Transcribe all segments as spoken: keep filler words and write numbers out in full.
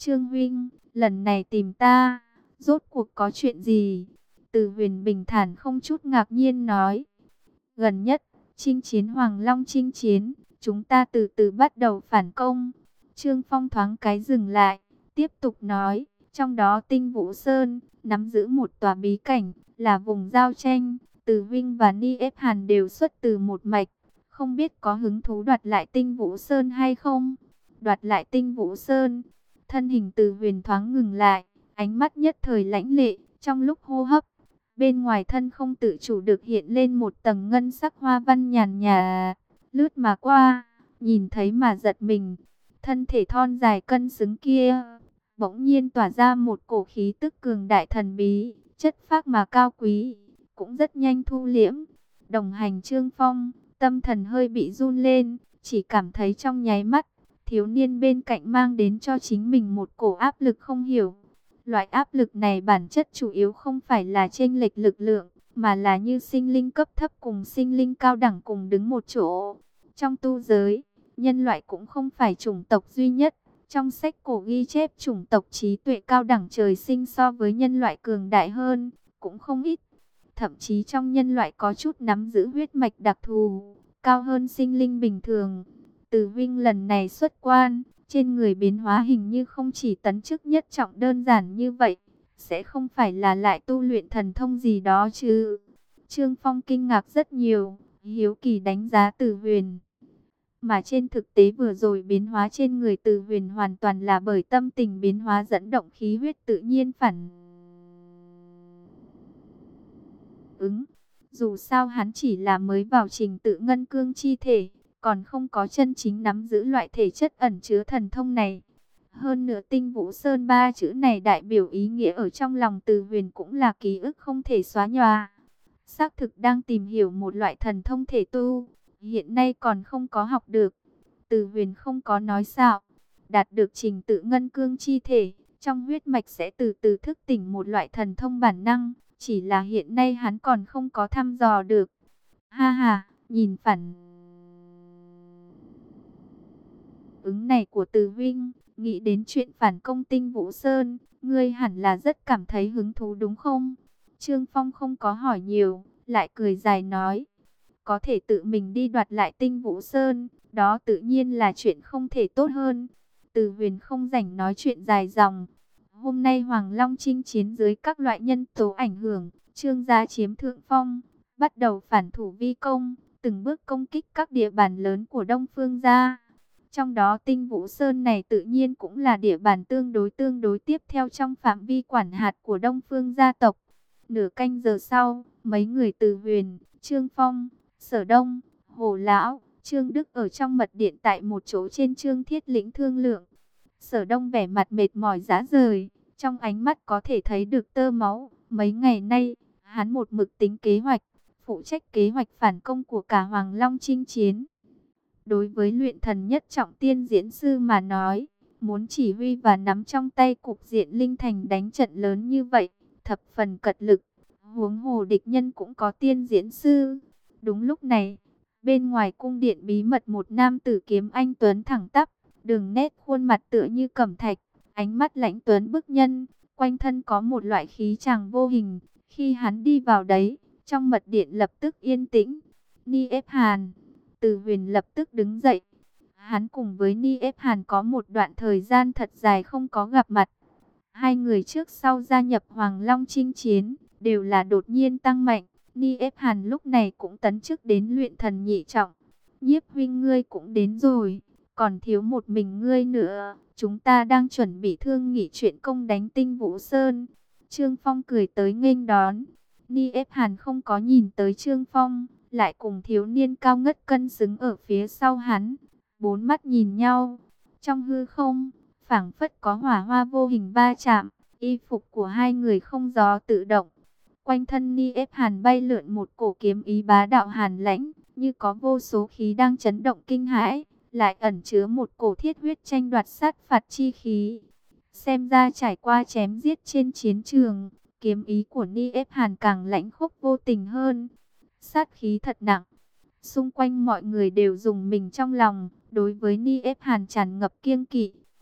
Trương huynh, lần này tìm ta, rốt cuộc có chuyện gì? Từ Huyền bình thản không chút ngạc nhiên nói. Gần nhất, chinh chiến Hoàng Long chinh chiến, chúng ta từ từ bắt đầu phản công. Trương Phong thoáng cái dừng lại, tiếp tục nói, trong đó Tinh Vũ Sơn, nắm giữ một tòa bí cảnh, là vùng giao tranh. Từ Vinh và Ni Ép Hàn đều xuất từ một mạch, không biết có hứng thú đoạt lại Tinh Vũ Sơn hay không? Đoạt lại Tinh Vũ Sơn, thân hình Từ Huyền thoáng ngừng lại, ánh mắt nhất thời lãnh lệ, trong lúc hô hấp, bên ngoài thân không tự chủ được hiện lên một tầng ngân sắc hoa văn nhàn nhạt, lướt mà qua, nhìn thấy mà giật mình. Thân thể thon dài cân xứng kia, bỗng nhiên tỏa ra một cổ khí tức cường đại thần bí, chất phác mà cao quý, cũng rất nhanh thu liễm. Đồng hành Trương Phong, tâm thần hơi bị run lên, chỉ cảm thấy trong nháy mắt, thiếu niên bên cạnh mang đến cho chính mình một cổ áp lực không hiểu. Loại áp lực này bản chất chủ yếu không phải là chênh lệch lực lượng, mà là như sinh linh cấp thấp cùng sinh linh cao đẳng cùng đứng một chỗ. Trong tu giới, nhân loại cũng không phải chủng tộc duy nhất. Trong sách cổ ghi chép chủng tộc trí tuệ cao đẳng trời sinh so với nhân loại cường đại hơn, cũng không ít. Thậm chí trong nhân loại có chút nắm giữ huyết mạch đặc thù, cao hơn sinh linh bình thường. Từ Vinh lần này xuất quan, trên người biến hóa hình như không chỉ tấn chức nhất trọng đơn giản như vậy, sẽ không phải là lại tu luyện thần thông gì đó chứ? Trương Phong kinh ngạc rất nhiều, hiếu kỳ đánh giá Từ Huyền. Mà trên thực tế vừa rồi biến hóa trên người Từ Huyền hoàn toàn là bởi tâm tình biến hóa dẫn động khí huyết tự nhiên phản ứng. Dù sao hắn chỉ là mới vào trình tự ngân cương chi thể, còn không có chân chính nắm giữ loại thể chất ẩn chứa thần thông này. Hơn nữa Tinh Vũ Sơn ba chữ này đại biểu ý nghĩa ở trong lòng Từ Huyền cũng là ký ức không thể xóa nhòa. Xác thực đang tìm hiểu một loại thần thông thể tu, hiện nay còn không có học được. Từ Huyền không có nói xạo, đạt được trình tự ngân cương chi thể, trong huyết mạch sẽ từ từ thức tỉnh một loại thần thông bản năng, chỉ là hiện nay hắn còn không có thăm dò được. Ha ha, nhìn phản ứng này của Từ Vinh, nghĩ đến chuyện phản công Tinh Vũ Sơn, ngươi hẳn là rất cảm thấy hứng thú đúng không? Trương Phong không có hỏi nhiều, lại cười dài nói, có thể tự mình đi đoạt lại Tinh Vũ Sơn, đó tự nhiên là chuyện không thể tốt hơn. Từ Huyền không rảnh nói chuyện dài dòng. Hôm nay Hoàng Long chinh chiến dưới các loại nhân tố ảnh hưởng, Trương gia chiếm thượng phong, bắt đầu phản thủ vi công, từng bước công kích các địa bàn lớn của Đông Phương gia. Trong đó Tinh Vũ Sơn này tự nhiên cũng là địa bàn tương đối tương đối tiếp theo trong phạm vi quản hạt của Đông Phương gia tộc. Nửa canh giờ sau, mấy người Từ Huyền, Trương Phong, Sở Đông, Hồ Lão, Trương Đức ở trong mật điện tại một chỗ trên Trương Thiết Lĩnh thương lượng. Sở Đông vẻ mặt mệt mỏi rã rời, trong ánh mắt có thể thấy được tơ máu. Mấy ngày nay, hắn một mực tính kế hoạch, phụ trách kế hoạch phản công của cả Hoàng Long chinh chiến. Đối với luyện thần nhất trọng tiên diễn sư mà nói, muốn chỉ huy và nắm trong tay cục diện linh thành đánh trận lớn như vậy, thập phần cật lực. Huống hồ địch nhân cũng có tiên diễn sư. Đúng lúc này, bên ngoài cung điện bí mật một nam tử kiếm anh tuấn thẳng tắp, đường nét khuôn mặt tựa như cẩm thạch, ánh mắt lãnh tuấn bức nhân, quanh thân có một loại khí chàng vô hình. Khi hắn đi vào đấy, trong mật điện lập tức yên tĩnh. Ni Ép Hàn. Từ Huyền lập tức đứng dậy. Hắn cùng với Ni Ép Hàn có một đoạn thời gian thật dài không có gặp mặt. Hai người trước sau gia nhập Hoàng Long chinh chiến, đều là đột nhiên tăng mạnh. Ni Ép Hàn lúc này cũng tấn chức đến luyện thần nhị trọng. Nhiếp huynh ngươi cũng đến rồi, còn thiếu một mình ngươi nữa. Chúng ta đang chuẩn bị thương nghị chuyện công đánh Tinh Vũ Sơn. Trương Phong cười tới nghênh đón. Ni Ép Hàn không có nhìn tới Trương Phong, lại cùng thiếu niên cao ngất cân xứng ở phía sau hắn. Bốn mắt nhìn nhau, trong hư không, phảng phất có hỏa hoa vô hình va chạm. Y phục của hai người không gió tự động. Quanh thân Ni Ép Hàn bay lượn một cổ kiếm ý bá đạo hàn lãnh, như có vô số khí đang chấn động kinh hãi, lại ẩn chứa một cổ thiết huyết tranh đoạt sát phạt chi khí. Xem ra trải qua chém giết trên chiến trường, kiếm ý của Ni Ép Hàn càng lãnh khốc vô tình hơn. Sát khí thật nặng. Xung quanh mọi người đều dùng mình trong lòng, đối với Ni Ép Hàn tràn ngập kiêng kỵ.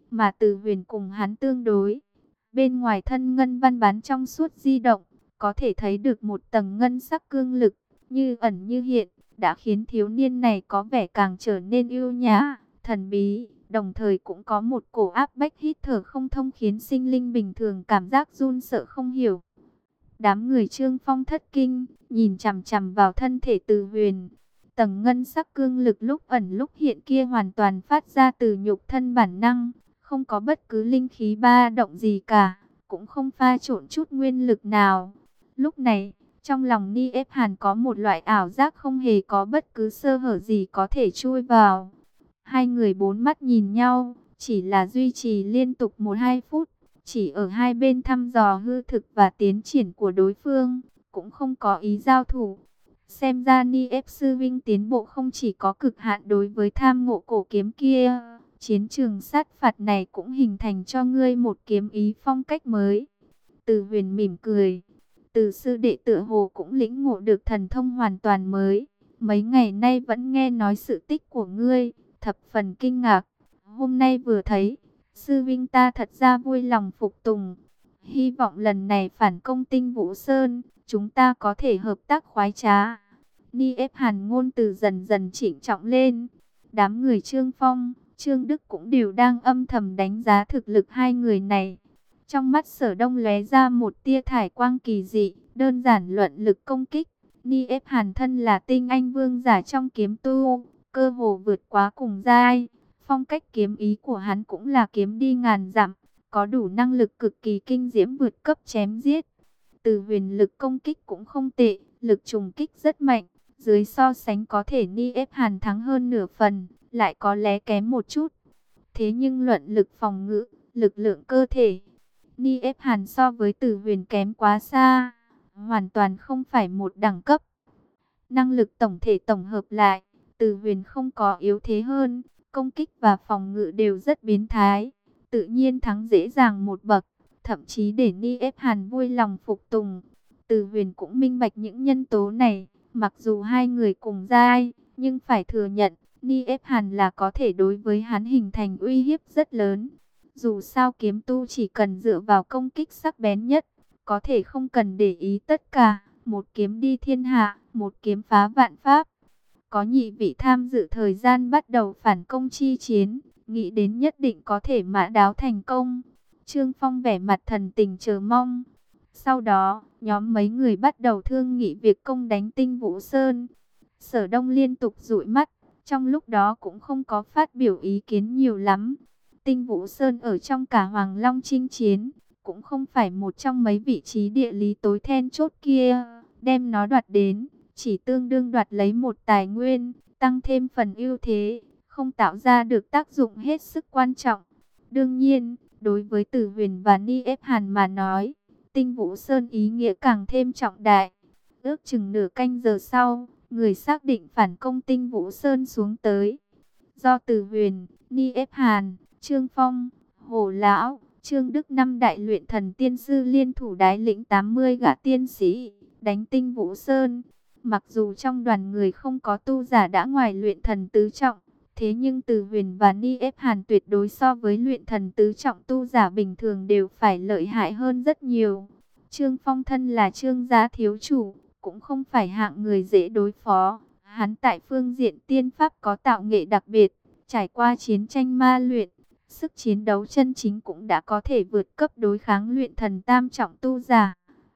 mà Từ Huyền cùng hắn tương đối. Bên ngoài thân ngân văn bán trong suốt di động, có thể thấy được một tầng ngân sắc cương lực, như ẩn như hiện, đã khiến thiếu niên này có vẻ càng trở nên ưu nhã, thần bí, đồng thời cũng có một cổ áp bách hít thở không thông khiến sinh linh bình thường cảm giác run sợ không hiểu. Đám người Trương Phong thất kinh, nhìn chằm chằm vào thân thể Từ Huyền. Tầng ngân sắc cương lực lúc ẩn lúc hiện kia hoàn toàn phát ra từ nhục thân bản năng, không có bất cứ linh khí ba động gì cả, cũng không pha trộn chút nguyên lực nào. Lúc này, trong lòng Ni Ép Hàn có một loại ảo giác không hề có bất cứ sơ hở gì có thể chui vào. Hai người bốn mắt nhìn nhau, chỉ là duy trì liên tục một hai phút, chỉ ở hai bên thăm dò hư thực và tiến triển của đối phương, cũng không có ý giao thủ. Xem ra Ni Ép sư vinh tiến bộ không chỉ có cực hạn đối với tham ngộ cổ kiếm kia, chiến trường sát phạt này cũng hình thành cho ngươi một kiếm ý phong cách mới. Từ Huyền mỉm cười, Từ sư đệ tựa hồ cũng lĩnh ngộ được thần thông hoàn toàn mới. Mấy ngày nay vẫn nghe nói sự tích của ngươi, thập phần kinh ngạc. Hôm nay vừa thấy, sư vinh ta thật ra vui lòng phục tùng. Hy vọng lần này phản công Tinh Vũ Sơn, chúng ta có thể hợp tác khoái trá. Ni Ép Hàn ngôn từ dần dần chỉnh trọng lên. Đám người Trương Phong, Trương Đức cũng đều đang âm thầm đánh giá thực lực hai người này. Trong mắt Sở Đông lóe ra một tia thải quang kỳ dị, đơn giản luận lực công kích. Ni Ép Hàn thân là tinh anh vương giả trong kiếm tu, cơ hồ vượt quá cùng giai. Phong cách kiếm ý của hắn cũng là kiếm đi ngàn dặm, có đủ năng lực cực kỳ kinh diễm vượt cấp chém giết. Từ Huyền lực công kích cũng không tệ, lực trùng kích rất mạnh. Dưới so sánh có thể Ni Ép Hàn thắng hơn nửa phần, lại có lẽ kém một chút. Thế nhưng luận lực phòng ngự, lực lượng cơ thể, Ni Ép Hàn so với Từ Huyền kém quá xa, hoàn toàn không phải một đẳng cấp. Năng lực tổng thể tổng hợp lại, Từ Huyền không có yếu thế hơn, công kích và phòng ngự đều rất biến thái, tự nhiên thắng dễ dàng một bậc, thậm chí để Ni Ép Hàn vui lòng phục tùng. Từ Huyền cũng minh bạch những nhân tố này, mặc dù hai người cùng giai, nhưng phải thừa nhận, Ni Ép Hàn là có thể đối với hắn hình thành uy hiếp rất lớn. Dù sao kiếm tu chỉ cần dựa vào công kích sắc bén nhất, có thể không cần để ý tất cả, một kiếm đi thiên hạ, một kiếm phá vạn pháp. Có nhị vị tham dự thời gian bắt đầu phản công chi chiến, nghĩ đến nhất định có thể mã đáo thành công. Trương Phong vẻ mặt thần tình chờ mong. Sau đó, nhóm mấy người bắt đầu thương nghị việc công đánh Tinh Vũ Sơn. Sở Đông liên tục dụi mắt, trong lúc đó cũng không có phát biểu ý kiến nhiều lắm. Tinh Vũ Sơn ở trong cả Hoàng Long chinh chiến, cũng không phải một trong mấy vị trí địa lý tối then chốt kia. Đem nó đoạt đến, chỉ tương đương đoạt lấy một tài nguyên, tăng thêm phần ưu thế, không tạo ra được tác dụng hết sức quan trọng. Đương nhiên, đối với Từ Huyền và Ni Ép Hàn mà nói, Tinh Vũ Sơn ý nghĩa càng thêm trọng đại. Ước chừng nửa canh giờ sau, người xác định phản công Tinh Vũ Sơn xuống tới. Do Từ Huyền, Ni Ép Hàn, Trương Phong, Hồ Lão, Trương Đức năm đại luyện thần tiên sư liên thủ đái lĩnh tám mươi gã tiên sĩ, đánh Tinh Vũ Sơn. Mặc dù trong đoàn người không có tu giả đã ngoài luyện thần tứ trọng, thế nhưng Từ Huyền và Ni Ép Hàn tuyệt đối so với luyện thần tứ trọng tu giả bình thường đều phải lợi hại hơn rất nhiều. Trương Phong thân là Trương gia thiếu chủ, cũng không phải hạng người dễ đối phó. Hắn tại phương diện tiên pháp có tạo nghệ đặc biệt, trải qua chiến tranh ma luyện, sức chiến đấu chân chính cũng đã có thể vượt cấp đối kháng luyện thần tam trọng tu giả.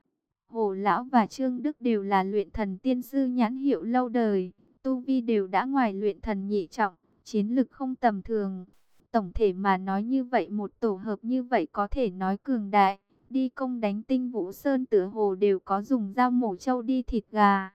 Hồ Lão và Trương Đức đều là luyện thần tiên sư nhãn hiệu lâu đời, tu vi đều đã ngoài luyện thần nhị trọng, chiến lực không tầm thường. Tổng thể mà nói như vậy, một tổ hợp như vậy có thể nói cường đại, đi công đánh Tinh Vũ Sơn tựa hồ đều có dùng dao mổ trâu đi thịt gà.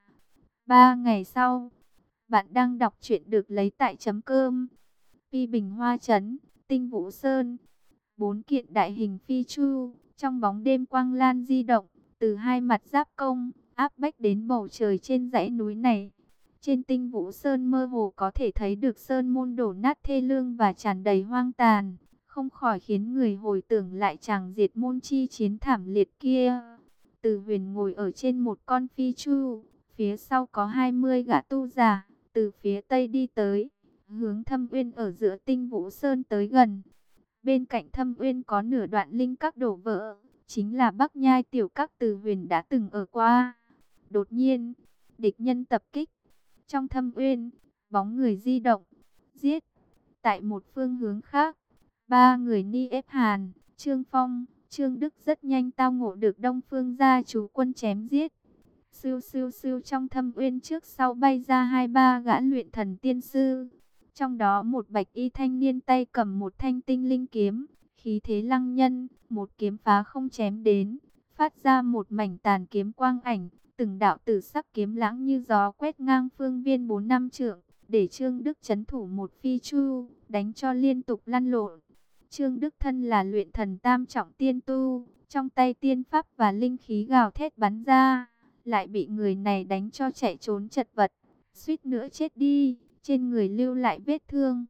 Ba ngày sau, bạn đang đọc truyện được lấy tại chấm cơm. Phi Bình Hoa Trấn, Tinh Vũ Sơn, bốn kiện đại hình phi chu, trong bóng đêm quang lan di động, từ hai mặt giáp công, áp bách đến bầu trời trên dãy núi này. Trên Tinh Vũ Sơn mơ hồ có thể thấy được sơn môn đổ nát thê lương và tràn đầy hoang tàn, không khỏi khiến người hồi tưởng lại tràng diệt môn chi chiến thảm liệt kia. Từ Huyền ngồi ở trên một con phi chu, phía sau có hai mươi gã tu giả, từ phía tây đi tới, hướng Thâm Uyên ở giữa Tinh Vũ Sơn tới gần. Bên cạnh Thâm Uyên có nửa đoạn linh các đổ vỡ, chính là Bắc Nhai tiểu các Từ Huyền đã từng ở qua. Đột nhiên, địch nhân tập kích. Trong Thâm Uyên, bóng người di động, giết. Tại một phương hướng khác, ba người Ni ép Hàn, Trương Phong, Trương Đức rất nhanh tao ngộ được Đông Phương gia chú quân chém giết. Siêu siêu siêu, trong Thâm Uyên trước sau bay ra hai ba gã luyện thần tiên sư. Trong đó một bạch y thanh niên tay cầm một thanh tinh linh kiếm, khí thế lăng nhân, một kiếm phá không chém đến, phát ra một mảnh tàn kiếm quang ảnh, từng đạo tử sắc kiếm lãng như gió quét ngang phương viên bốn năm trượng, để Trương Đức chấn thủ một phi chu, đánh cho liên tục lăn lộn. Trương Đức thân là luyện thần tam trọng tiên tu, trong tay tiên pháp và linh khí gào thét bắn ra, lại bị người này đánh cho chạy trốn chật vật, suýt nữa chết đi, trên người lưu lại vết thương.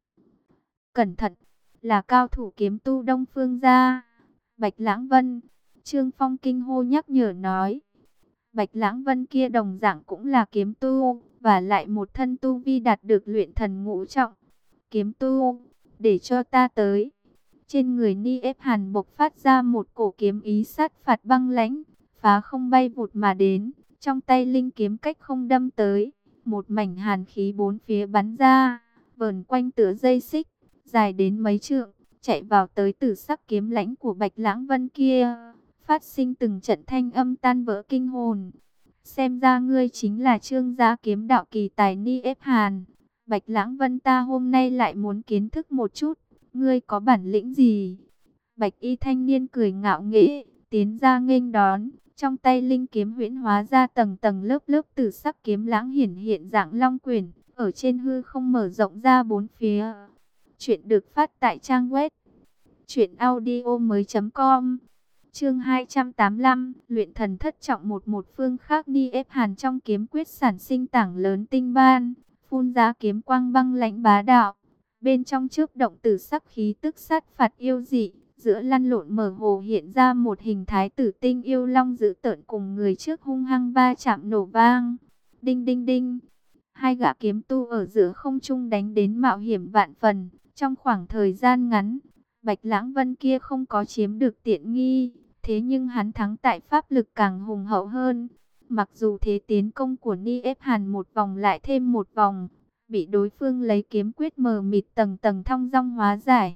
Cẩn thận, là cao thủ kiếm tu Đông Phương gia. Bạch Lãng Vân, Trương Phong kinh hô nhắc nhở nói. Bạch Lãng Vân kia đồng dạng cũng là kiếm tu, và lại một thân tu vi đạt được luyện thần ngũ trọng. Kiếm tu, để cho ta tới. Trên người Ni ép Hàn bộc phát ra một cổ kiếm ý sát phạt băng lãnh, phá không bay vụt mà đến, trong tay linh kiếm cách không đâm tới, một mảnh hàn khí bốn phía bắn ra, vờn quanh tựa dây xích, dài đến mấy trượng, chạy vào tới tử sắc kiếm lãnh của Bạch Lãng Vân kia, phát sinh từng trận thanh âm tan vỡ kinh hồn. Xem ra ngươi chính là Trương gia kiếm đạo kỳ tài Ni ép Hàn. Bạch Lãng Vân ta hôm nay lại muốn kiến thức một chút, ngươi có bản lĩnh gì? Bạch y thanh niên cười ngạo nghễ, tiến ra nghênh đón, trong tay linh kiếm huyễn hóa ra tầng tầng lớp lớp tử sắc kiếm lãng hiển hiện dạng long quyển, ở trên hư không mở rộng ra bốn phía. Chuyện được phát tại trang web truyện audio mới chấm com. Chương hai trăm tám mươi lăm, luyện thần thất trọng một một phương khác. Ni ép Hàn trong kiếm quyết sản sinh tảng lớn tinh ban, phun ra kiếm quang băng lãnh bá đạo. Bên trong chớp động tử sắc khí tức sát phạt yêu dị, giữa lăn lộn mở hồ hiện ra một hình thái tử tinh yêu long dữ tợn cùng người trước hung hăng va chạm nổ vang. Đinh đinh đinh, hai gã kiếm tu ở giữa không trung đánh đến mạo hiểm vạn phần. Trong khoảng thời gian ngắn, Bạch Lãng Vân kia không có chiếm được tiện nghi, thế nhưng hắn thắng tại pháp lực càng hùng hậu hơn. Mặc dù thế tiến công của Ni ép Hàn một vòng lại thêm một vòng, bị đối phương lấy kiếm quyết mờ mịt tầng tầng thong dong hóa giải.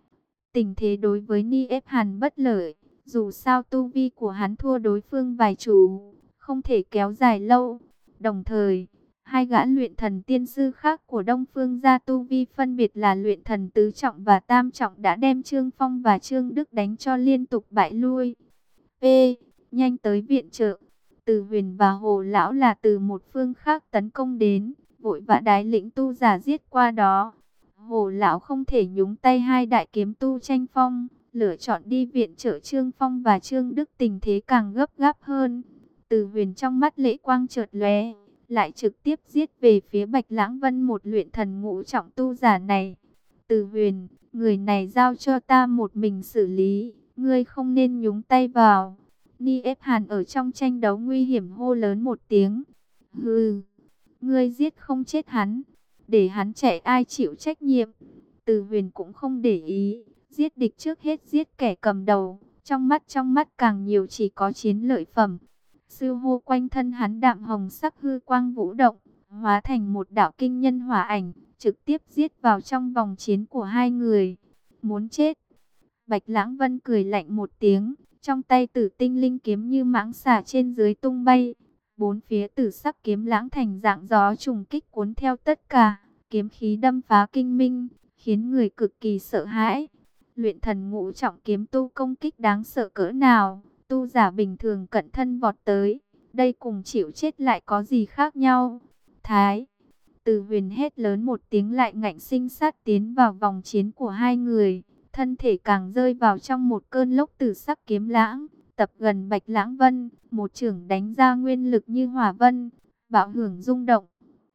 Tình thế đối với Ni ép Hàn bất lợi, dù sao tu vi của hắn thua đối phương vài chủ, không thể kéo dài lâu. Đồng thời, hai gã luyện thần tiên sư khác của Đông Phương gia tu vi phân biệt là luyện thần tứ trọng và tam trọng đã đem Trương Phong và Trương Đức đánh cho liên tục bại lui. P. Nhanh tới viện trợ. Từ Huyền và Hồ Lão là từ một phương khác tấn công đến, vội vã đái lĩnh tu giả giết qua đó. Hồ Lão không thể nhúng tay hai đại kiếm tu tranh phong, lựa chọn đi viện trợ Trương Phong và Trương Đức, tình thế càng gấp gáp hơn. Từ Huyền trong mắt lễ quang chợt lóe, lại trực tiếp giết về phía Bạch Lãng Vân, một luyện thần ngũ trọng tu giả này. Từ Huyền, người này giao cho ta một mình xử lý, ngươi không nên nhúng tay vào. Ni ép Hàn ở trong tranh đấu nguy hiểm hô lớn một tiếng. Hừ, ngươi giết không chết hắn, để hắn chạy ai chịu trách nhiệm. Từ Huyền cũng không để ý, giết địch trước hết giết kẻ cầm đầu, trong mắt trong mắt càng nhiều chỉ có chiến lợi phẩm. Sư hô quanh thân hắn đạm hồng sắc hư quang vũ động, hóa thành một đạo kinh nhân hỏa ảnh, trực tiếp giết vào trong vòng chiến của hai người. Muốn chết? Bạch Lãng Vân cười lạnh một tiếng, trong tay tử tinh linh kiếm như mãng xà trên dưới tung bay. Bốn phía tử sắc kiếm lãng thành dạng gió trùng kích cuốn theo tất cả, kiếm khí đâm phá kinh minh, khiến người cực kỳ sợ hãi. Luyện thần ngũ trọng kiếm tu công kích đáng sợ cỡ nào, tu giả bình thường cận thân vọt tới, đây cùng chịu chết lại có gì khác nhau. Thái, Từ Huyền hét lớn một tiếng lại ngạnh sinh sát tiến vào vòng chiến của hai người, thân thể càng rơi vào trong một cơn lốc tử sắc kiếm lãng, tập gần Bạch Lãng Vân, một chưởng đánh ra nguyên lực như hỏa vân, bạo hưởng rung động.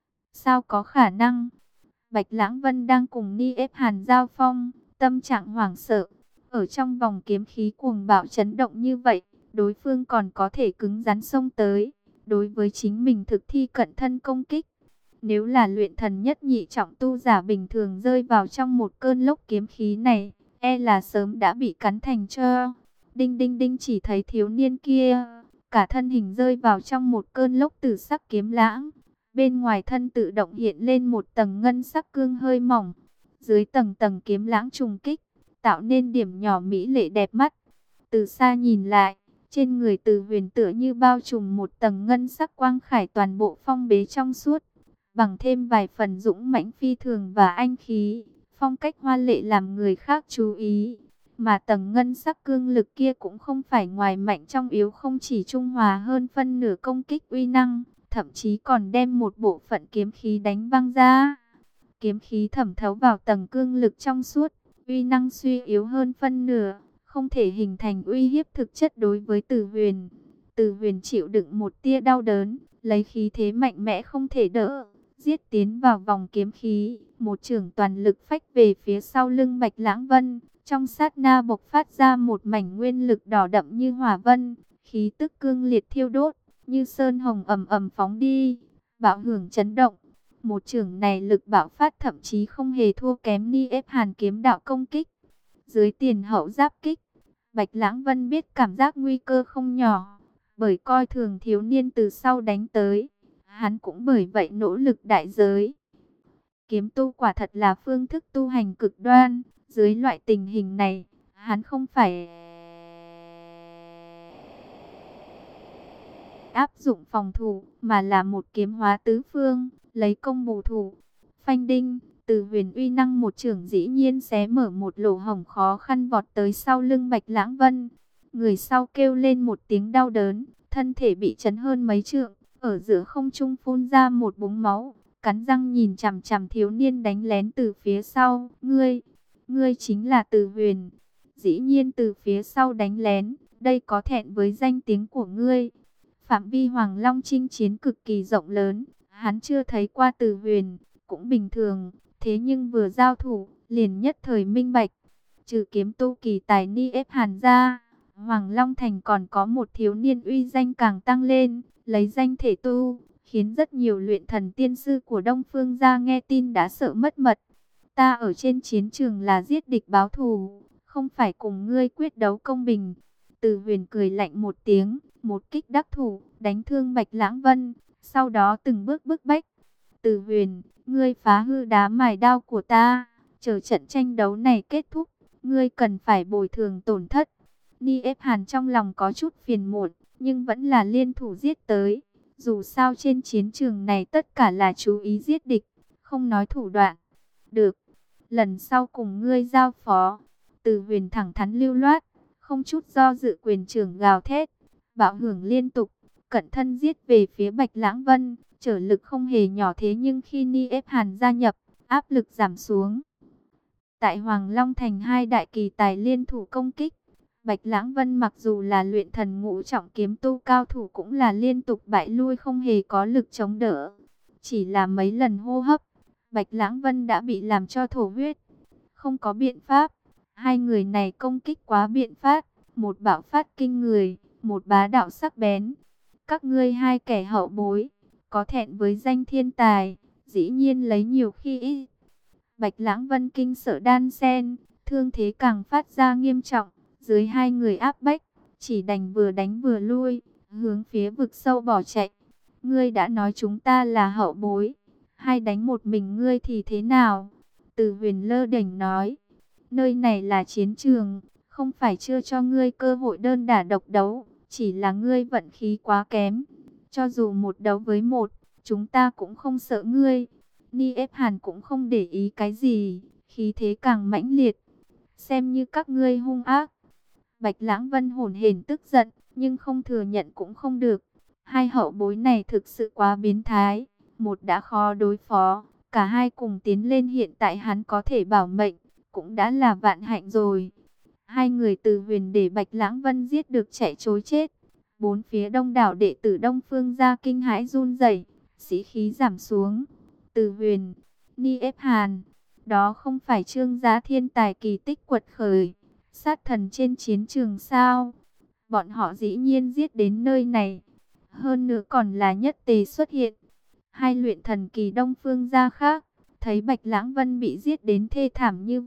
Sao có khả năng? Bạch Lãng Vân đang cùng Ni ép Hàn giao phong, tâm trạng hoảng sợ. Ở trong vòng kiếm khí cuồng bạo chấn động như vậy, đối phương còn có thể cứng rắn xông tới, đối với chính mình thực thi cận thân công kích. Nếu là luyện thần nhất nhị trọng tu giả bình thường rơi vào trong một cơn lốc kiếm khí này, e là sớm đã bị cắn thành tro. Đinh đinh đinh, chỉ thấy thiếu niên kia, cả thân hình rơi vào trong một cơn lốc tử sắc kiếm lãng. Bên ngoài thân tự động hiện lên một tầng ngân sắc cương hơi mỏng. Dưới tầng tầng kiếm lãng trùng kích, tạo nên điểm nhỏ mỹ lệ đẹp mắt. Từ xa nhìn lại, trên người Từ Huyền tựa như bao trùm một tầng ngân sắc quang khải, toàn bộ phong bế trong suốt, bằng thêm vài phần dũng mãnh phi thường và anh khí, phong cách hoa lệ làm người khác chú ý. Mà tầng ngân sắc cương lực kia cũng không phải ngoài mạnh trong yếu, không chỉ trung hòa hơn phân nửa công kích uy năng, thậm chí còn đem một bộ phận kiếm khí đánh văng ra. Kiếm khí thẩm thấu vào tầng cương lực trong suốt, uy năng suy yếu hơn phân nửa, không thể hình thành uy hiếp thực chất đối với Từ Huyền. Từ Huyền chịu đựng một tia đau đớn, lấy khí thế mạnh mẽ không thể đỡ, giết tiến vào vòng kiếm khí, một chưởng toàn lực phách về phía sau lưng Bạch Lãng Vân. Trong sát na bộc phát ra một mảnh nguyên lực đỏ đậm như hỏa vân, khí tức cương liệt thiêu đốt, như sơn hồng ầm ầm phóng đi, bạo hưởng chấn động. Một chưởng này lực bạo phát thậm chí không hề thua kém Ni ép Hàn kiếm đạo công kích. Dưới tiền hậu giáp kích, Bạch Lãng Vân biết cảm giác nguy cơ không nhỏ, bởi coi thường thiếu niên từ sau đánh tới, hắn cũng bởi vậy nỗ lực đại giới. Kiếm tu quả thật là phương thức tu hành cực đoan, dưới loại tình hình này, hắn không phải áp dụng phòng thủ, mà là một kiếm hóa tứ phương, lấy công bù thủ. Phanh đinh, Từ Huyền uy năng một chưởng dĩ nhiên xé mở một lỗ hổng khó khăn, vọt tới sau lưng Bạch Lãng Vân. Người sau kêu lên một tiếng đau đớn, thân thể bị chấn hơn mấy trượng, ở giữa không trung phun ra một búng máu, cắn răng nhìn chằm chằm thiếu niên đánh lén từ phía sau. Ngươi, ngươi chính là Từ Huyền. Dĩ nhiên từ phía sau đánh lén, đây có thẹn với danh tiếng của ngươi. Phạm vi Hoàng Long chinh chiến cực kỳ rộng lớn, hắn chưa thấy qua Từ Huyền, cũng bình thường. Thế nhưng vừa giao thủ, liền nhất thời minh bạch. Trừ kiếm tu kỳ tài Ni ép Hàn ra, Hoàng Long Thành còn có một thiếu niên uy danh càng tăng lên, lấy danh thể tu, khiến rất nhiều luyện thần tiên sư của Đông Phương gia nghe tin đã sợ mất mật. Ta ở trên chiến trường là giết địch báo thù, không phải cùng ngươi quyết đấu công bình. Từ Huyền cười lạnh một tiếng, một kích đắc thủ, đánh thương Bạch Lãng Vân, sau đó từng bước bức bách. Từ Huyền, ngươi phá hư đá mài đao của ta, chờ trận tranh đấu này kết thúc, ngươi cần phải bồi thường tổn thất. Ni ép Hàn trong lòng có chút phiền muộn, nhưng vẫn là liên thủ giết tới. Dù sao trên chiến trường này tất cả là chú ý giết địch, không nói thủ đoạn. Được, lần sau cùng ngươi giao phó. Từ Huyền thẳng thắn lưu loát, không chút do dự, quyền trưởng gào thét, bạo hưởng liên tục, cận thân giết về phía Bạch Lãng Vân. Trở lực không hề nhỏ, thế nhưng khi Ni ép Hàn gia nhập, áp lực giảm xuống. Tại Hoàng Long Thành, hai đại kỳ tài liên thủ công kích. Bạch Lãng Vân mặc dù là luyện thần ngũ trọng kiếm tu cao thủ, cũng là liên tục bại lui, không hề có lực chống đỡ. Chỉ là mấy lần hô hấp, Bạch Lãng Vân đã bị làm cho thổ huyết. Không có biện pháp, hai người này công kích quá biện pháp, một bạo phát kinh người, một bá đạo sắc bén. Các ngươi hai kẻ hậu bối, có thẹn với danh thiên tài, dĩ nhiên lấy nhiều khi ít. Bạch Lãng Vân kinh sợ đan sen, thương thế càng phát ra nghiêm trọng. Dưới hai người áp bách, chỉ đành vừa đánh vừa lui, hướng phía vực sâu bỏ chạy. Ngươi đã nói chúng ta là hậu bối, hai đánh một mình ngươi thì thế nào? Từ Huyền lơ đễnh nói, nơi này là chiến trường, không phải chưa cho ngươi cơ hội đơn đả độc đấu, chỉ là ngươi vận khí quá kém. Cho dù một đấu với một, chúng ta cũng không sợ ngươi. Ni ép Hàn cũng không để ý cái gì, khí thế càng mãnh liệt. Xem như các ngươi hung ác. Bạch Lãng Vân hổn hển tức giận, nhưng không thừa nhận cũng không được. Hai hậu bối này thực sự quá biến thái, một đã khó đối phó, cả hai cùng tiến lên, hiện tại hắn có thể bảo mệnh, cũng đã là vạn hạnh rồi. Hai người Từ Huyền để Bạch Lãng Vân giết được chạy trối chết. Bốn phía đông đảo đệ tử Đông Phương gia kinh hãi run rẩy, sĩ khí giảm xuống. Từ Huyền, Ni ép Hàn, đó không phải Trương Giá thiên tài kỳ tích quật khởi, sát thần trên chiến trường sao? Bọn họ dĩ nhiên giết đến nơi này, hơn nữa còn là nhất tề xuất hiện. Hai luyện thần kỳ Đông Phương gia khác, thấy Bạch Lãng Vân bị giết đến thê thảm như vậy,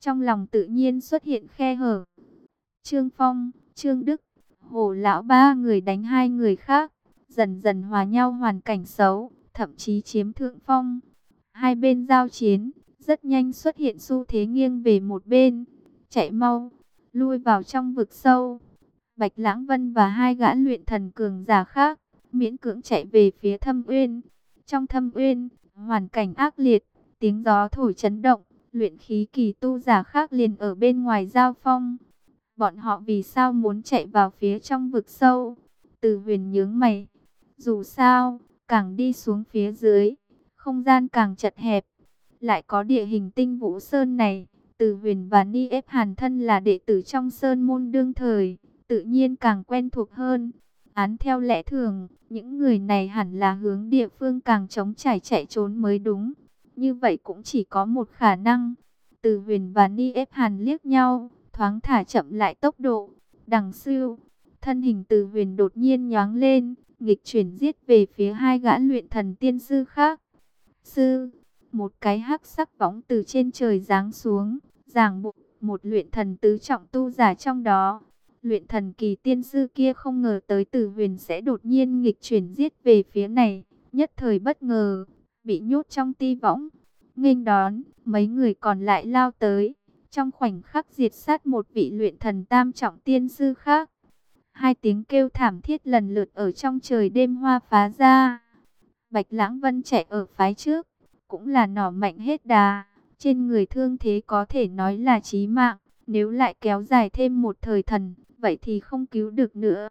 trong lòng tự nhiên xuất hiện khe hở. Trương Phong, Trương Đức, Hồ lão ba người đánh hai người khác, dần dần hòa nhau hoàn cảnh xấu, thậm chí chiếm thượng phong. Hai bên giao chiến, rất nhanh xuất hiện xu thế nghiêng về một bên. Chạy mau, lui vào trong vực sâu. Bạch Lãng Vân và hai gã luyện thần cường giả khác, miễn cưỡng chạy về phía Thâm Uyên. Trong Thâm Uyên, hoàn cảnh ác liệt, tiếng gió thổi chấn động, luyện khí kỳ tu giả khác liền ở bên ngoài giao phong. Bọn họ vì sao muốn chạy vào phía trong vực sâu? Từ Huyền nhướng mày. Dù sao, càng đi xuống phía dưới, không gian càng chật hẹp. Lại có địa hình Tinh Vũ Sơn này, Từ Huyền và Ni Ép Hàn thân là đệ tử trong Sơn môn đương thời, tự nhiên càng quen thuộc hơn. Án theo lẽ thường, những người này hẳn là hướng địa phương càng trống trải chạy trốn mới đúng. Như vậy cũng chỉ có một khả năng. Từ Huyền và Ni Ép Hàn liếc nhau, thoáng thả chậm lại tốc độ. Đằng siêu, thân hình Từ Huyền đột nhiên nhoáng lên, nghịch chuyển giết về phía hai gã luyện thần tiên sư khác. Sư, một cái hắc sắc bóng từ trên trời giáng xuống, giảng bộ một luyện thần tứ trọng tu giả trong đó. Luyện thần kỳ tiên sư kia không ngờ tới Từ Huyền sẽ đột nhiên nghịch chuyển giết về phía này, nhất thời bất ngờ, bị nhốt trong ti võng. Nghênh đón, mấy người còn lại lao tới, trong khoảnh khắc diệt sát một vị luyện thần tam trọng tiên sư khác. Hai tiếng kêu thảm thiết lần lượt ở trong trời đêm hoa phá ra. Bạch Lãng Vân chạy ở phái trước, cũng là nỏ mạnh hết đà, trên người thương thế có thể nói là chí mạng, nếu lại kéo dài thêm một thời thần, vậy thì không cứu được nữa.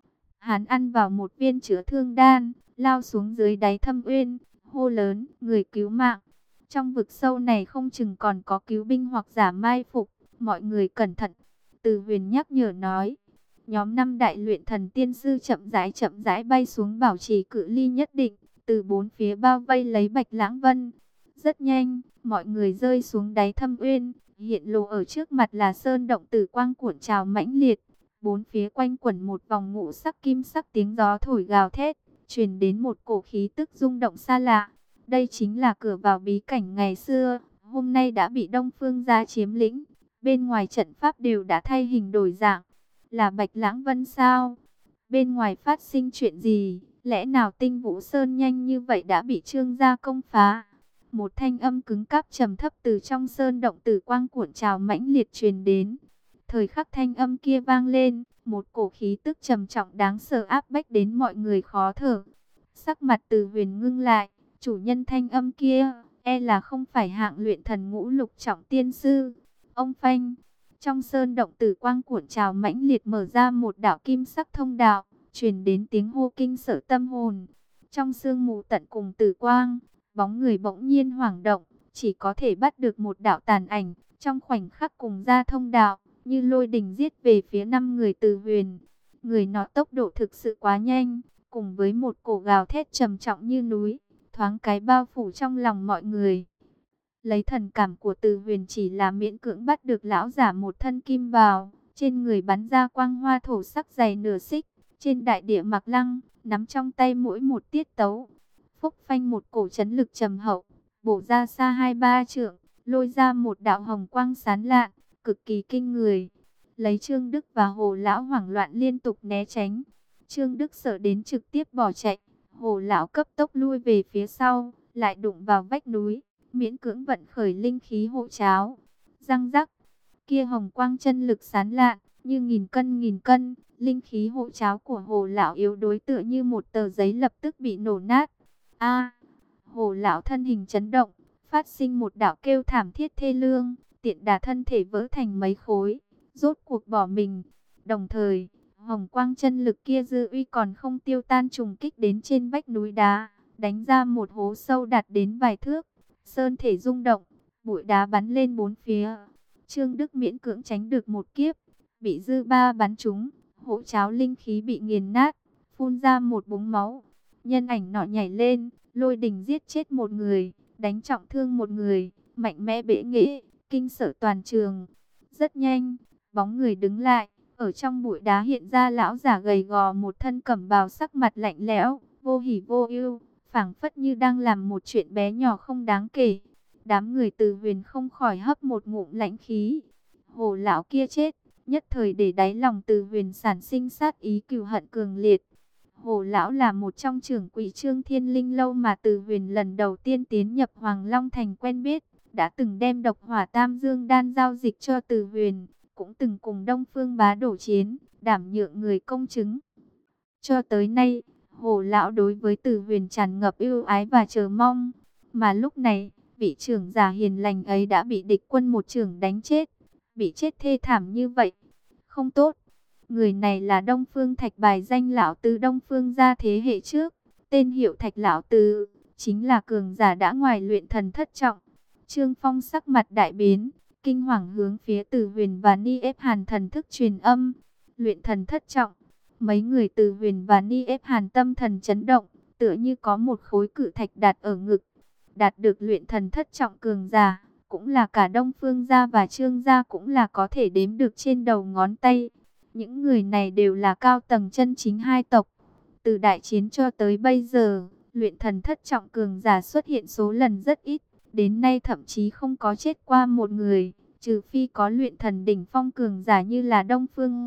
Hắn ăn vào một viên chữa thương đan, lao xuống dưới đáy Thâm Uyên, hô lớn, người cứu mạng. Trong vực sâu này không chừng còn có cứu binh hoặc giả mai phục, mọi người cẩn thận. Từ Huyền nhắc nhở nói. Nhóm năm đại luyện thần tiên sư chậm rãi chậm rãi bay xuống bảo trì cự ly nhất định, từ bốn phía bao vây lấy Bạch Lãng Vân. Rất nhanh, mọi người rơi xuống đáy Thâm Uyên, hiện lộ ở trước mặt là sơn động tử quang cuộn trào mãnh liệt. Bốn phía quanh quẩn một vòng ngũ sắc kim sắc, tiếng gió thổi gào thét, truyền đến một cổ khí tức rung động xa lạ. Đây chính là cửa vào bí cảnh ngày xưa, hôm nay đã bị Đông Phương gia chiếm lĩnh. Bên ngoài trận pháp đều đã thay hình đổi dạng. Là Bạch Lãng Vân sao? Bên ngoài phát sinh chuyện gì? Lẽ nào Tinh Vũ Sơn nhanh như vậy đã bị Trương gia công phá? Một thanh âm cứng cáp trầm thấp từ trong sơn động tử quang cuộn trào mãnh liệt truyền đến. Thời khắc thanh âm kia vang lên, một cổ khí tức trầm trọng đáng sợ áp bách đến mọi người khó thở. Sắc mặt Từ Huyền ngưng lại, chủ nhân thanh âm kia, e là không phải hạng luyện thần ngũ lục trọng tiên sư. Ông phanh, trong sơn động tử quang cuộn trào mãnh liệt mở ra một đạo kim sắc thông đạo, truyền đến tiếng hô kinh sợ tâm hồn. Trong sương mù tận cùng tử quang, bóng người bỗng nhiên hoảng động, chỉ có thể bắt được một đạo tàn ảnh, trong khoảnh khắc cùng ra thông đạo, như lôi đình giết về phía năm người Từ Huyền. Người nọ tốc độ thực sự quá nhanh, cùng với một cổ gào thét trầm trọng như núi, thoáng cái bao phủ trong lòng mọi người. Lấy thần cảm của Từ Huyền chỉ là miễn cưỡng bắt được lão giả một thân kim bào, trên người bắn ra quang hoa thổ sắc dày nửa xích, trên đại địa Mạc Lăng, nắm trong tay mỗi một tiết tấu. Phúc phanh, một cổ chấn lực trầm hậu, bổ ra xa hai ba trượng, lôi ra một đạo hồng quang sáng lạn, cực kỳ kinh người. Lấy Trương Đức và Hồ lão hoảng loạn liên tục né tránh. Trương Đức sợ đến trực tiếp bỏ chạy, Hồ lão cấp tốc lui về phía sau, lại đụng vào vách núi, miễn cưỡng vận khởi linh khí hộ cháo. Răng rắc, kia hồng quang chân lực sáng lạn, như nghìn cân nghìn cân, linh khí hộ cháo của Hồ lão yếu đối tựa như một tờ giấy lập tức bị nổ nát. A! Hồ lão thân hình chấn động, phát sinh một đạo kêu thảm thiết thê lương, tiện đà thân thể vỡ thành mấy khối, rốt cuộc bỏ mình. Đồng thời, hồng quang chân lực kia dư uy còn không tiêu tan, trùng kích đến trên vách núi đá, đánh ra một hố sâu đạt đến vài thước. Sơn thể rung động, bụi đá bắn lên bốn phía. Trương Đức miễn cưỡng tránh được một kiếp, bị dư ba bắn trúng, hỗ cháo linh khí bị nghiền nát, phun ra một búng máu. Nhân ảnh nọ nhảy lên, lôi đình giết chết một người, đánh trọng thương một người, mạnh mẽ bẽ nghễ, kinh sợ toàn trường. Rất nhanh, bóng người đứng lại, ở trong bụi đá hiện ra lão giả gầy gò một thân cẩm bào, sắc mặt lạnh lẽo, vô hỉ vô ưu, phảng phất như đang làm một chuyện bé nhỏ không đáng kể. Đám người Từ Huyền không khỏi hấp một ngụm lãnh khí. Hồ lão kia chết, nhất thời để đáy lòng Từ Huyền sản sinh sát ý cừu hận cường liệt. Hồ lão là một trong trưởng quỹ Trương Thiên Linh lâu mà Từ Huyền lần đầu tiên tiến nhập Hoàng Long Thành quen biết, đã từng đem độc hỏa tam dương đan giao dịch cho Từ Huyền, cũng từng cùng Đông Phương Bá đổ chiến, đảm nhượng người công chứng. Cho tới nay, Hồ lão đối với Từ Huyền tràn ngập ưu ái và chờ mong, mà lúc này, vị trưởng giả hiền lành ấy đã bị địch quân một trưởng đánh chết, bị chết thê thảm như vậy, không tốt. Người này là Đông Phương Thạch, bài danh lão tứ Đông Phương gia thế hệ trước, tên hiệu Thạch lão tứ, chính là cường giả đã ngoài luyện thần thất trọng. Trương Phong sắc mặt đại biến, kinh hoàng hướng phía Từ Huyền và Ni Ép Hàn thần thức truyền âm. Luyện thần thất trọng, mấy người Từ Huyền và Ni Ép Hàn tâm thần chấn động, tựa như có một khối cự thạch đặt ở ngực. Đạt được luyện thần thất trọng cường giả, cũng là cả Đông Phương gia và Trương gia cũng là có thể đếm được trên đầu ngón tay. Những người này đều là cao tầng chân chính hai tộc. Từ đại chiến cho tới bây giờ, luyện thần thất trọng cường giả xuất hiện số lần rất ít. Đến nay thậm chí không có chết qua một người, trừ phi có luyện thần đỉnh phong cường giả như là Đông Phương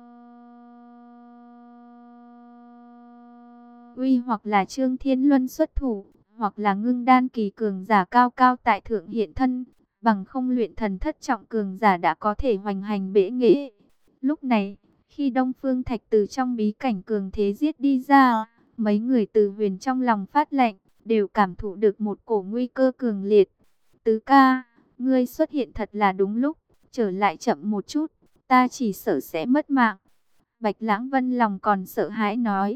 Uy hoặc là Trương Thiên Luân xuất thủ, hoặc là ngưng đan kỳ cường giả cao cao tại thượng hiện thân. Bằng không luyện thần thất trọng cường giả đã có thể hoành hành bệ nghệ. Lúc này, khi Đông Phương Thạch từ trong bí cảnh cường thế giết đi ra, mấy người Từ Huyền trong lòng phát lạnh, đều cảm thụ được một cổ nguy cơ cường liệt. Tứ ca, ngươi xuất hiện thật là đúng lúc, trở lại chậm một chút, ta chỉ sợ sẽ mất mạng. Bạch Lãng Vân lòng còn sợ hãi nói,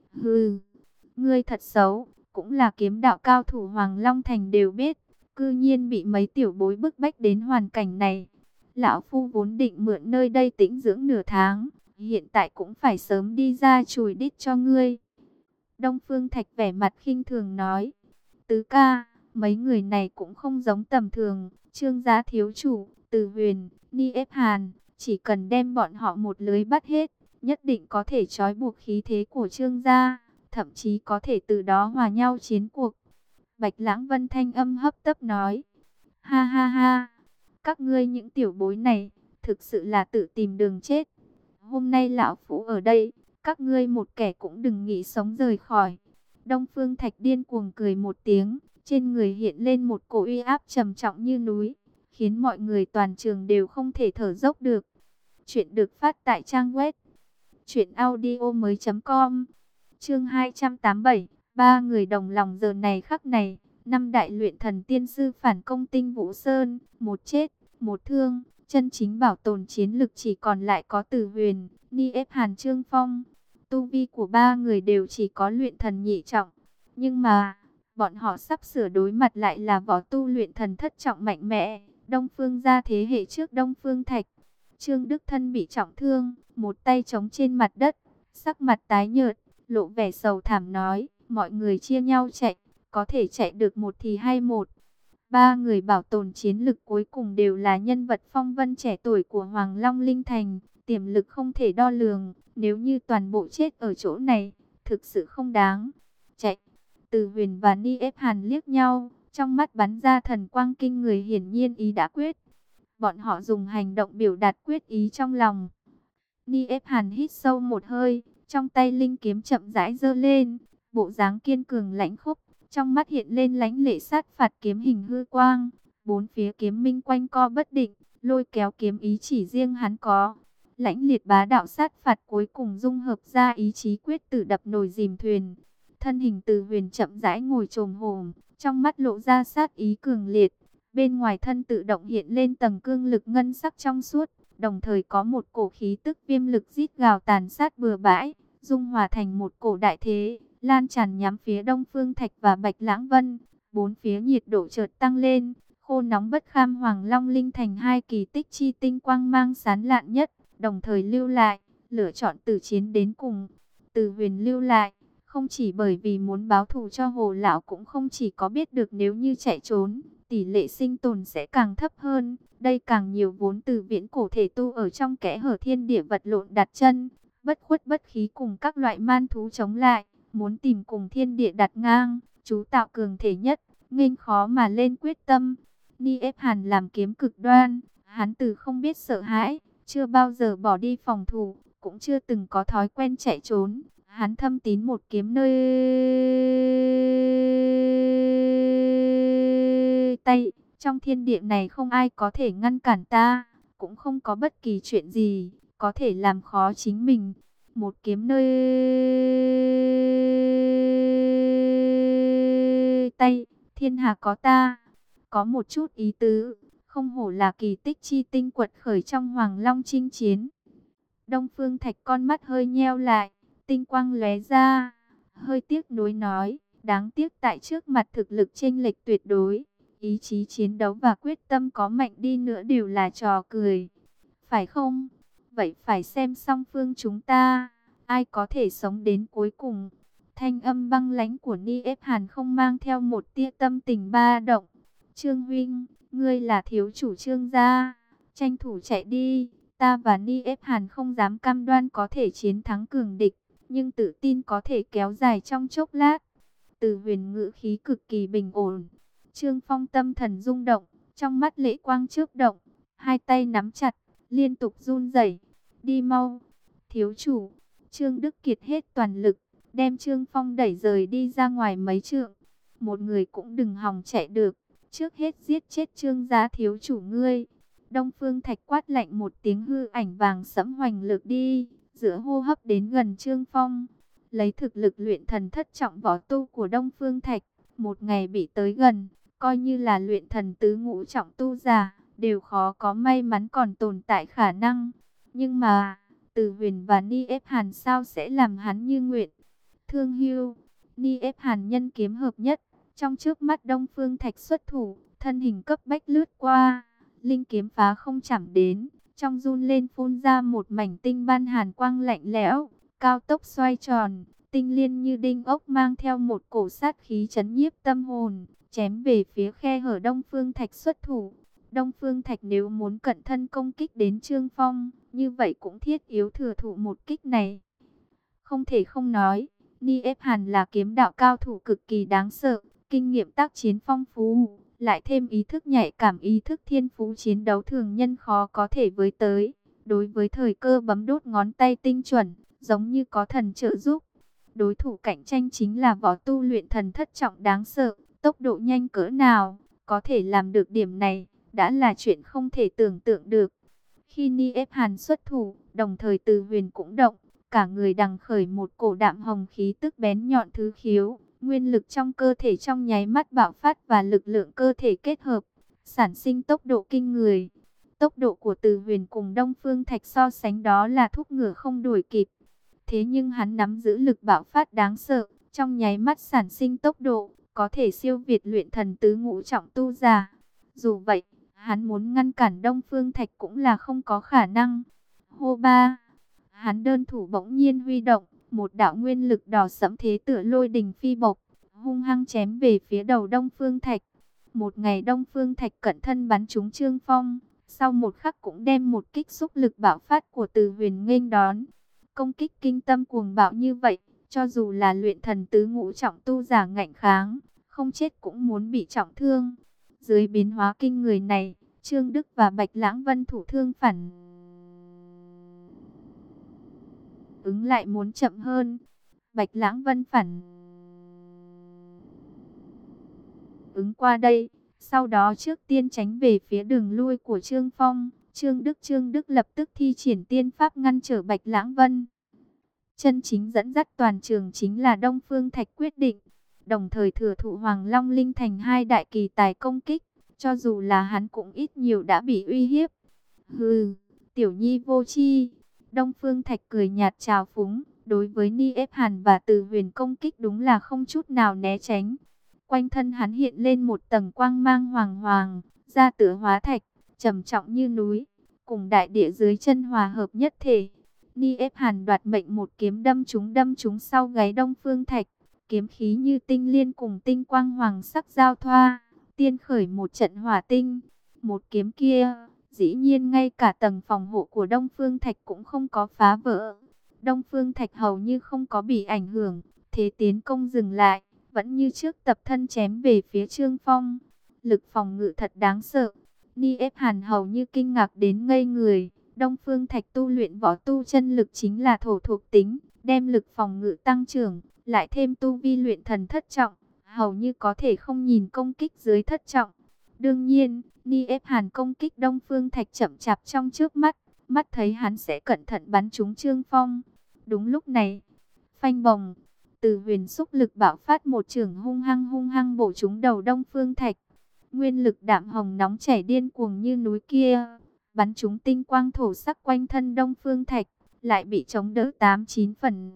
hừ, ngươi thật xấu, cũng là kiếm đạo cao thủ Hoàng Long Thành đều biết, cư nhiên bị mấy tiểu bối bức bách đến hoàn cảnh này. Lão Phu vốn định mượn nơi đây tĩnh dưỡng nửa tháng, hiện tại cũng phải sớm đi ra chùi đít cho ngươi. Đông Phương Thạch vẻ mặt khinh thường nói, tứ ca, mấy người này cũng không giống tầm thường, Trương gia thiếu chủ, Từ Huyền, Ni Ép Hàn, chỉ cần đem bọn họ một lưới bắt hết, nhất định có thể trói buộc khí thế của Trương gia, thậm chí có thể từ đó hòa nhau chiến cuộc. Bạch Lãng Vân thanh âm hấp tấp nói, ha ha ha, các ngươi những tiểu bối này, thực sự là tự tìm đường chết. Hôm nay lão phu ở đây, các ngươi một kẻ cũng đừng nghĩ sống rời khỏi. Đông Phương Thạch điên cuồng cười một tiếng, trên người hiện lên một cổ uy áp trầm trọng như núi, khiến mọi người toàn trường đều không thể thở dốc được. Chuyện được phát tại trang web truyện audio mới chấm com. Chương hai trăm tám mươi bảy, ba người đồng lòng giờ này khắc này, năm đại luyện thần tiên sư phản công Tinh Vũ Sơn, một chết, một thương, chân chính bảo tồn chiến lực chỉ còn lại có Từ Huyền, Ni Ép Hàn, Trương Phong. Tu vi của ba người đều chỉ có luyện thần nhị trọng, nhưng mà bọn họ sắp sửa đối mặt lại là võ tu luyện thần thất trọng mạnh mẽ. Đông Phương gia thế hệ trước Đông Phương Thạch, Trương Đức Thân bị trọng thương, một tay chống trên mặt đất, sắc mặt tái nhợt, lộ vẻ sầu thảm nói, mọi người chia nhau chạy, có thể chạy được một thì hay một. Ba người bảo tồn chiến lực cuối cùng đều là nhân vật phong vân trẻ tuổi của Hoàng Long Linh Thành, tiềm lực không thể đo lường, nếu như toàn bộ chết ở chỗ này, thực sự không đáng. Chạy, Từ Huyền và Ni Ép Hàn liếc nhau, trong mắt bắn ra thần quang kinh người, hiển nhiên ý đã quyết. Bọn họ dùng hành động biểu đạt quyết ý trong lòng. Ni Ép Hàn hít sâu một hơi, trong tay linh kiếm chậm rãi giơ lên, bộ dáng kiên cường lãnh khốc, trong mắt hiện lên lãnh lệ sát phạt kiếm hình hư quang, bốn phía kiếm minh quanh co bất định, lôi kéo kiếm ý chỉ riêng hắn có. Lãnh liệt bá đạo sát phạt cuối cùng dung hợp ra ý chí quyết tử đập nồi dìm thuyền. Thân hình Từ Huyền chậm rãi ngồi chồm hổm, trong mắt lộ ra sát ý cường liệt. Bên ngoài thân tự động hiện lên tầng cương lực ngân sắc trong suốt, đồng thời có một cổ khí tức viêm lực rít gào tàn sát bừa bãi, dung hòa thành một cổ đại thế, lan tràn nhắm phía Đông Phương Thạch và Bạch Lãng Vân. Bốn phía nhiệt độ chợt tăng lên, khô nóng bất kham. Hoàng Long Linh Thành hai kỳ tích chi tinh quang mang sáng lạn nhất, đồng thời lưu lại, lựa chọn tử chiến đến cùng. Từ Huyền lưu lại, không chỉ bởi vì muốn báo thù cho Hồ lão, cũng không chỉ có biết được nếu như chạy trốn, tỷ lệ sinh tồn sẽ càng thấp hơn. Đây càng nhiều vốn từ viễn cổ thể tu ở trong kẽ hở thiên địa vật lộn đặt chân, bất khuất bất khí cùng các loại man thú chống lại, muốn tìm cùng thiên địa đặt ngang, chú tạo cường thể nhất, nghênh khó mà lên quyết tâm. Ni ép Hàn làm kiếm cực đoan, hắn từ không biết sợ hãi, chưa bao giờ bỏ đi phòng thủ, cũng chưa từng có thói quen chạy trốn. Hắn thâm tín một kiếm nơi tay, trong thiên địa này không ai có thể ngăn cản ta, cũng không có bất kỳ chuyện gì có thể làm khó chính mình. Một kiếm nơi tay, thiên hạ có ta. Có một chút ý tứ, không hổ là kỳ tích chi tinh quật khởi trong Hoàng Long chinh chiến. Đông Phương Thạch con mắt hơi nheo lại, tinh quang lóe ra, hơi tiếc nuối nói, đáng tiếc tại trước mặt thực lực chênh lệch tuyệt đối, ý chí chiến đấu và quyết tâm có mạnh đi nữa đều là trò cười. Phải không? Vậy phải xem song phương chúng ta, ai có thể sống đến cuối cùng. Thanh âm băng lãnh của Ni ép Hàn không mang theo một tia tâm tình ba động. Trương huynh, ngươi là thiếu chủ Trương gia, tranh thủ chạy đi. Ta và Ni ép Hàn không dám cam đoan có thể chiến thắng cường địch, nhưng tự tin có thể kéo dài trong chốc lát. Từ Huyền ngữ khí cực kỳ bình ổn. Trương Phong tâm thần rung động, trong mắt lệ quang chớp động, hai tay nắm chặt, liên tục run rẩy. Đi mau, thiếu chủ. Trương Đức Kiệt hết toàn lực, đem Trương Phong đẩy rời đi ra ngoài mấy trượng. Một người cũng đừng hòng chạy được, trước hết giết chết Trương gia thiếu chủ ngươi. Đông Phương Thạch quát lạnh một tiếng, hư ảnh vàng sẫm hoành lực đi, giữa hô hấp đến gần Trương Phong. Lấy thực lực luyện thần thất trọng võ tu của Đông Phương Thạch, một ngày bị tới gần, coi như là luyện thần tứ ngũ trọng tu giả, đều khó có may mắn còn tồn tại khả năng. Nhưng mà, Từ Huyền và Ni ép Hàn sao sẽ làm hắn như nguyện? Thương hưu, Ni ép Hàn nhân kiếm hợp nhất, trong trước mắt Đông Phương Thạch xuất thủ, thân hình cấp bách lướt qua. Linh kiếm phá không chạm đến, trong run lên phun ra một mảnh tinh ban hàn quang lạnh lẽo, cao tốc xoay tròn, tinh liên như đinh ốc mang theo một cổ sát khí chấn nhiếp tâm hồn, chém về phía khe hở Đông Phương Thạch xuất thủ. Đông Phương Thạch nếu muốn cận thân công kích đến Trương Phong, như vậy cũng thiết yếu thừa thụ một kích này. Không thể không nói, Ni ép Hàn là kiếm đạo cao thủ cực kỳ đáng sợ, kinh nghiệm tác chiến phong phú, lại thêm ý thức nhạy cảm, ý thức thiên phú chiến đấu thường nhân khó có thể với tới. Đối với thời cơ bấm đốt ngón tay tinh chuẩn, giống như có thần trợ giúp. Đối thủ cạnh tranh chính là võ tu luyện thần thất trọng đáng sợ, tốc độ nhanh cỡ nào, có thể làm được điểm này, đã là chuyện không thể tưởng tượng được. Khi Ni ép Hàn xuất thủ, đồng thời Từ Huyền cũng động, cả người đằng khởi một cổ đạm hồng khí tức bén nhọn thứ khiếu. Nguyên lực trong cơ thể trong nháy mắt bạo phát và lực lượng cơ thể kết hợp, sản sinh tốc độ kinh người. Tốc độ của Từ Huyền cùng Đông Phương Thạch so sánh đó là thúc ngựa không đuổi kịp. Thế nhưng hắn nắm giữ lực bạo phát đáng sợ, trong nháy mắt sản sinh tốc độ, có thể siêu việt luyện thần tứ ngũ trọng tu giả. Dù vậy, hắn muốn ngăn cản Đông Phương Thạch cũng là không có khả năng. Hô ba, hắn đơn thủ bỗng nhiên huy động. Một đạo nguyên lực đỏ sẫm thế tựa lôi đình phi bộc, hung hăng chém về phía đầu Đông Phương Thạch. Một ngày Đông Phương Thạch cận thân bắn trúng Trương Phong, sau một khắc cũng đem một kích xúc lực bạo phát của Từ Huyền nghênh đón. Công kích kinh tâm cuồng bạo như vậy, cho dù là luyện thần tứ ngũ trọng tu giả ngạnh kháng, không chết cũng muốn bị trọng thương. Dưới biến hóa kinh người này, Trương Đức và Bạch Lãng Vân thủ thương phản ứng lại muốn chậm hơn. Bạch Lãng Vân phản ứng qua đây, sau đó trước tiên tránh về phía đường lui của Trương Phong. Trương Đức Trương Đức lập tức thi triển tiên pháp ngăn trở Bạch Lãng Vân. Chân chính dẫn dắt toàn trường chính là Đông Phương Thạch quyết định, đồng thời thừa thụ Hoàng Long Linh thành hai đại kỳ tài công kích, cho dù là hắn cũng ít nhiều đã bị uy hiếp. Hừ, tiểu nhi vô chi. Đông Phương Thạch cười nhạt trào phúng, đối với Ni ép Hàn và Từ Huyền công kích đúng là không chút nào né tránh. Quanh thân hắn hiện lên một tầng quang mang hoàng hoàng, da tựa hóa thạch, trầm trọng như núi, cùng đại địa dưới chân hòa hợp nhất thể. Ni ép Hàn đoạt mệnh một kiếm đâm trúng đâm trúng sau gáy Đông Phương Thạch, kiếm khí như tinh liên cùng tinh quang hoàng sắc giao thoa, tiên khởi một trận hỏa tinh. Một kiếm kia, dĩ nhiên ngay cả tầng phòng hộ của Đông Phương Thạch cũng không có phá vỡ. Đông Phương Thạch hầu như không có bị ảnh hưởng, thế tiến công dừng lại, vẫn như trước tập thân chém về phía Trương Phong. Lực phòng ngự thật đáng sợ. Ni ép Hàn hầu như kinh ngạc đến ngây người. Đông Phương Thạch tu luyện võ tu chân lực chính là thổ thuộc tính, đem lực phòng ngự tăng trưởng, lại thêm tu vi luyện thần thất trọng, hầu như có thể không nhìn công kích dưới thất trọng. Đương nhiên, Ni ép Hàn công kích Đông Phương Thạch chậm chạp trong trước mắt, mắt thấy hắn sẽ cẩn thận bắn trúng Trương Phong. Đúng lúc này, phanh bồng, Từ Huyền xúc lực bạo phát một chưởng hung hăng hung hăng bổ trúng đầu Đông Phương Thạch. Nguyên lực đạm hồng nóng chảy điên cuồng như núi kia, bắn trúng tinh quang thổ sắc quanh thân Đông Phương Thạch, lại bị chống đỡ tám chín phần.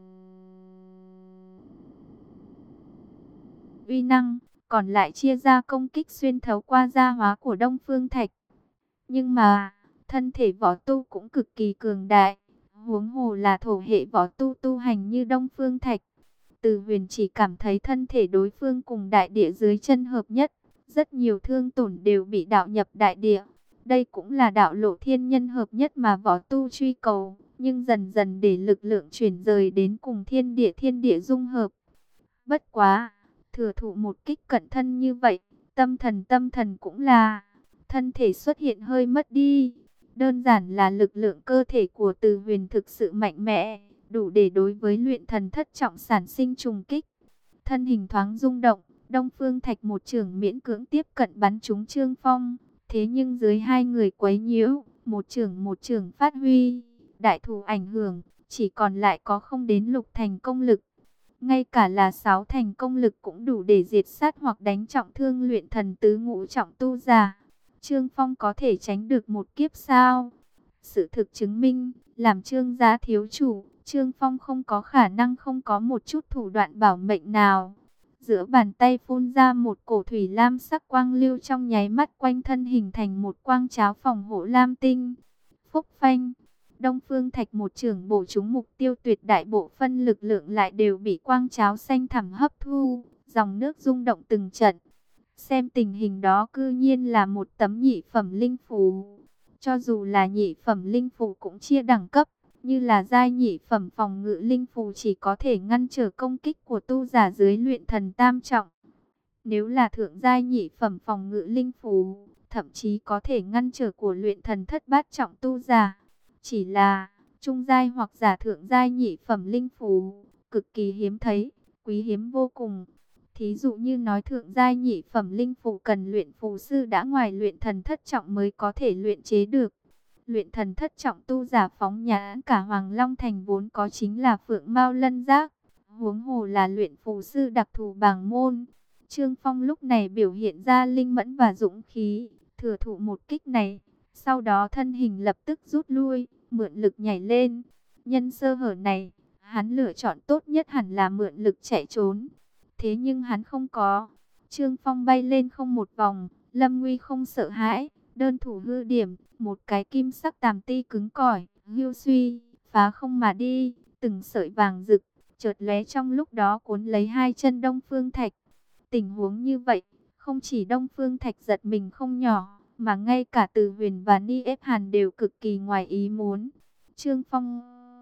Uy năng, còn lại chia ra công kích xuyên thấu qua da hóa của Đông Phương Thạch. Nhưng mà, thân thể võ tu cũng cực kỳ cường đại, huống hồ là thổ hệ võ tu tu hành như Đông Phương Thạch. Từ Huyền chỉ cảm thấy thân thể đối phương cùng đại địa dưới chân hợp nhất, rất nhiều thương tổn đều bị đạo nhập đại địa. Đây cũng là đạo lộ thiên nhân hợp nhất mà võ tu truy cầu, nhưng dần dần để lực lượng chuyển rời đến cùng thiên địa thiên địa dung hợp. Bất quá, thừa thụ một kích cận thân như vậy, tâm thần tâm thần cũng là, thân thể xuất hiện hơi mất đi. Đơn giản là lực lượng cơ thể của Từ Huyền thực sự mạnh mẽ, đủ để đối với luyện thần thất trọng sản sinh trùng kích. Thân hình thoáng rung động, Đông Phương Thạch một chưởng miễn cưỡng tiếp cận bắn trúng Trương Phong. Thế nhưng dưới hai người quấy nhiễu, một chưởng một chưởng phát huy, đại thủ ảnh hưởng, chỉ còn lại có không đến lục thành công lực. Ngay cả là sáu thành công lực cũng đủ để diệt sát hoặc đánh trọng thương luyện thần tứ ngũ trọng tu giả. Trương Phong có thể tránh được một kiếp sao? Sự thực chứng minh, làm Trương gia thiếu chủ, Trương Phong không có khả năng không có một chút thủ đoạn bảo mệnh nào. Giữa bàn tay phun ra một cổ thủy lam sắc quang lưu, trong nháy mắt quanh thân hình thành một quang cháo phòng hộ lam tinh. Phúc phanh, Đông Phương Thạch một chưởng bổ trúng mục tiêu, tuyệt đại bộ phân lực lượng lại đều bị quang cháo xanh thẳm hấp thu, dòng nước rung động từng trận. Xem tình hình đó cư nhiên là một tấm nhị phẩm linh phù. Cho dù là nhị phẩm linh phù cũng chia đẳng cấp, như là giai nhị phẩm phòng ngự linh phù chỉ có thể ngăn trở công kích của tu giả dưới luyện thần tam trọng. Nếu là thượng giai nhị phẩm phòng ngự linh phù, thậm chí có thể ngăn trở của luyện thần thất bát trọng tu giả. Chỉ là trung giai hoặc giả thượng giai nhị phẩm linh phù, cực kỳ hiếm thấy, quý hiếm vô cùng. Thí dụ như nói thượng giai nhị phẩm linh phù cần luyện phù sư đã ngoài luyện thần thất trọng mới có thể luyện chế được. Luyện thần thất trọng tu giả phóng nhãn cả Hoàng Long Thành vốn có chính là Phượng Mao Lân Giác, huống hồ là luyện phù sư đặc thù bảng môn. Trương Phong lúc này biểu hiện ra linh mẫn và dũng khí, thừa thụ một kích này, sau đó thân hình lập tức rút lui, mượn lực nhảy lên. Nhân sơ hở này, hắn lựa chọn tốt nhất hẳn là mượn lực chạy trốn. Thế nhưng hắn không có. Trương Phong bay lên không một vòng, lâm nguy không sợ hãi, đơn thủ hư điểm, một cái kim sắc tàm ti cứng cỏi, hưu suy, phá không mà đi, từng sợi vàng rực, chợt lóe trong lúc đó cuốn lấy hai chân Đông Phương Thạch. Tình huống như vậy, không chỉ Đông Phương Thạch giật mình không nhỏ, mà ngay cả Từ Huyền và Ni ép Hàn đều cực kỳ ngoài ý muốn. Trương Phong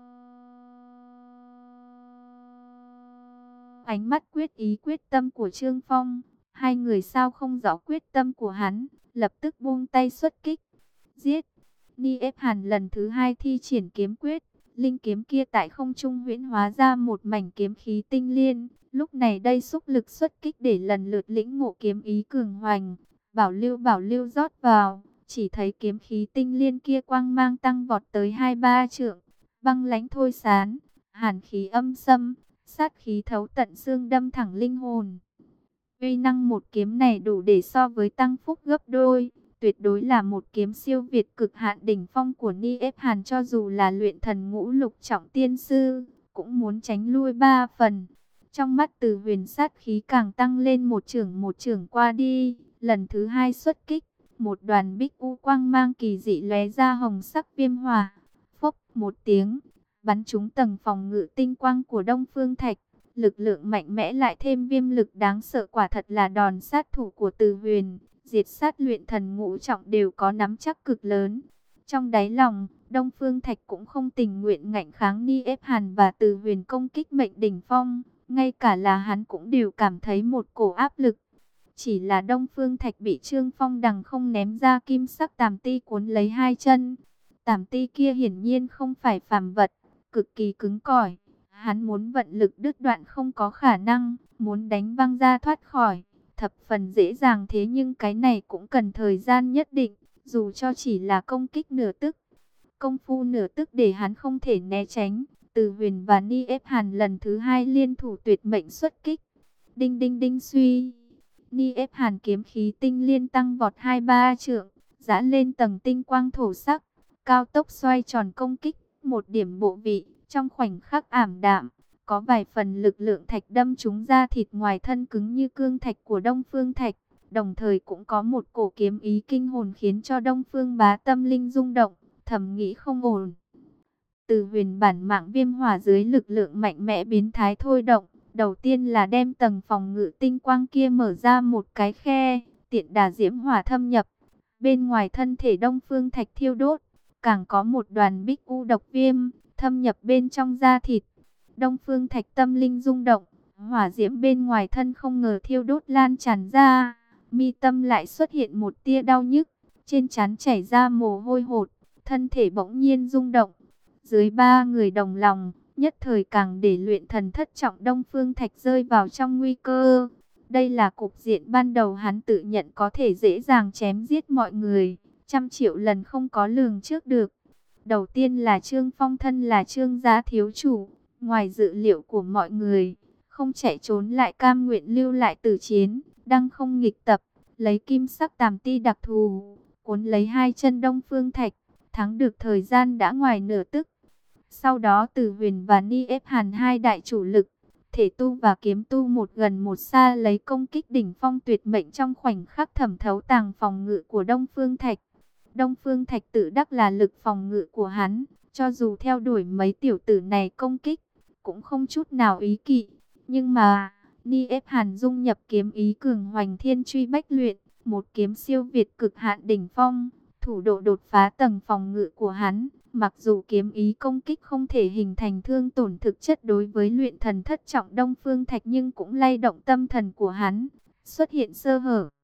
ánh mắt quyết ý quyết tâm của Trương Phong, hai người sao không rõ quyết tâm của hắn, lập tức buông tay xuất kích. Giết! Ni ép Hàn lần thứ hai thi triển kiếm quyết, linh kiếm kia tại không trung huyễn hóa ra một mảnh kiếm khí tinh liên. Lúc này đây xúc lực xuất kích để lần lượt lĩnh ngộ kiếm ý cường hoành, bảo lưu bảo lưu rót vào, chỉ thấy kiếm khí tinh liên kia quang mang tăng vọt tới hai ba trượng, băng lãnh thôi sán, hàn khí âm xâm, sát khí thấu tận xương đâm thẳng linh hồn. Uy năng một kiếm này đủ để so với tăng phúc gấp đôi, tuyệt đối là một kiếm siêu việt cực hạn đỉnh phong của Ni ép Hàn, cho dù là luyện thần ngũ lục trọng tiên sư, cũng muốn tránh lui ba phần. Trong mắt Từ Huyền sát khí càng tăng lên, một chưởng một chưởng qua đi, lần thứ hai xuất kích, một đoàn bích u quang mang kỳ dị lóe ra hồng sắc viêm hỏa, phốc một tiếng, bắn trúng tầng phòng ngự tinh quang của Đông Phương Thạch. Lực lượng mạnh mẽ lại thêm viêm lực đáng sợ, quả thật là đòn sát thủ của Từ Huyền, diệt sát luyện thần ngũ trọng đều có nắm chắc cực lớn. Trong đáy lòng, Đông Phương Thạch cũng không tình nguyện ngạnh kháng Ni ép Hàn và Từ Huyền công kích mệnh đỉnh phong, ngay cả là hắn cũng đều cảm thấy một cổ áp lực. Chỉ là Đông Phương Thạch bị Trương Phong đằng không ném ra kim sắc tàm ti cuốn lấy hai chân. Tàm ti kia hiển nhiên không phải phàm vật, cực kỳ cứng cỏi. Hắn muốn vận lực đứt đoạn không có khả năng, muốn đánh văng ra thoát khỏi, thập phần dễ dàng, thế nhưng cái này cũng cần thời gian nhất định, dù cho chỉ là công kích nửa tức. Công phu nửa tức để hắn không thể né tránh, Từ Huyền và Ni ép Hàn lần thứ hai liên thủ tuyệt mệnh xuất kích. Đinh đinh đinh suy, Ni ép Hàn kiếm khí tinh liên tăng vọt hai ba trượng, giã lên tầng tinh quang thổ sắc, cao tốc xoay tròn công kích, một điểm bộ vị, trong khoảnh khắc ảm đạm, có vài phần lực lượng thạch đâm trúng da thịt ngoài thân cứng như cương thạch của Đông Phương Thạch, đồng thời cũng có một cổ kiếm ý kinh hồn khiến cho Đông Phương Bá tâm linh rung động, thầm nghĩ không ổn. Từ Huyền bản mạng viêm hỏa dưới lực lượng mạnh mẽ biến thái thôi động, đầu tiên là đem tầng phòng ngự tinh quang kia mở ra một cái khe, tiện đà diễm hỏa thâm nhập. Bên ngoài thân thể Đông Phương Thạch thiêu đốt, càng có một đoàn bích u độc viêm thâm nhập bên trong da thịt. Đông Phương Thạch tâm linh rung động, hỏa diễm bên ngoài thân không ngờ thiêu đốt lan tràn ra, mi tâm lại xuất hiện một tia đau nhức, trên trán chảy ra mồ hôi hột, thân thể bỗng nhiên rung động. Dưới ba người đồng lòng, nhất thời càng để luyện thần thất trọng Đông Phương Thạch rơi vào trong nguy cơ. Đây là cục diện ban đầu hắn tự nhận có thể dễ dàng chém giết mọi người, trăm triệu lần không có lường trước được. Đầu tiên là Trương Phong thân là Trương gia thiếu chủ, ngoài dự liệu của mọi người, không chạy trốn lại cam nguyện lưu lại tử chiến, đang không nghịch tập, lấy kim sắc tàm ti đặc thù, cuốn lấy hai chân Đông Phương Thạch, thắng được thời gian đã ngoài nửa tức. Sau đó Từ Huyền và Ni ép Hàn hai đại chủ lực, thể tu và kiếm tu một gần một xa lấy công kích đỉnh phong tuyệt mệnh trong khoảnh khắc thẩm thấu tàng phòng ngự của Đông Phương Thạch. Đông Phương Thạch tự đắc là lực phòng ngự của hắn, cho dù theo đuổi mấy tiểu tử này công kích, cũng không chút nào ý kỵ. Nhưng mà, Ni ép Hàn dung nhập kiếm ý cường hoành thiên truy bách luyện, một kiếm siêu việt cực hạn đỉnh phong, thủ độ đột phá tầng phòng ngự của hắn. Mặc dù kiếm ý công kích không thể hình thành thương tổn thực chất đối với luyện thần thất trọng Đông Phương Thạch, nhưng cũng lay động tâm thần của hắn, xuất hiện sơ hở.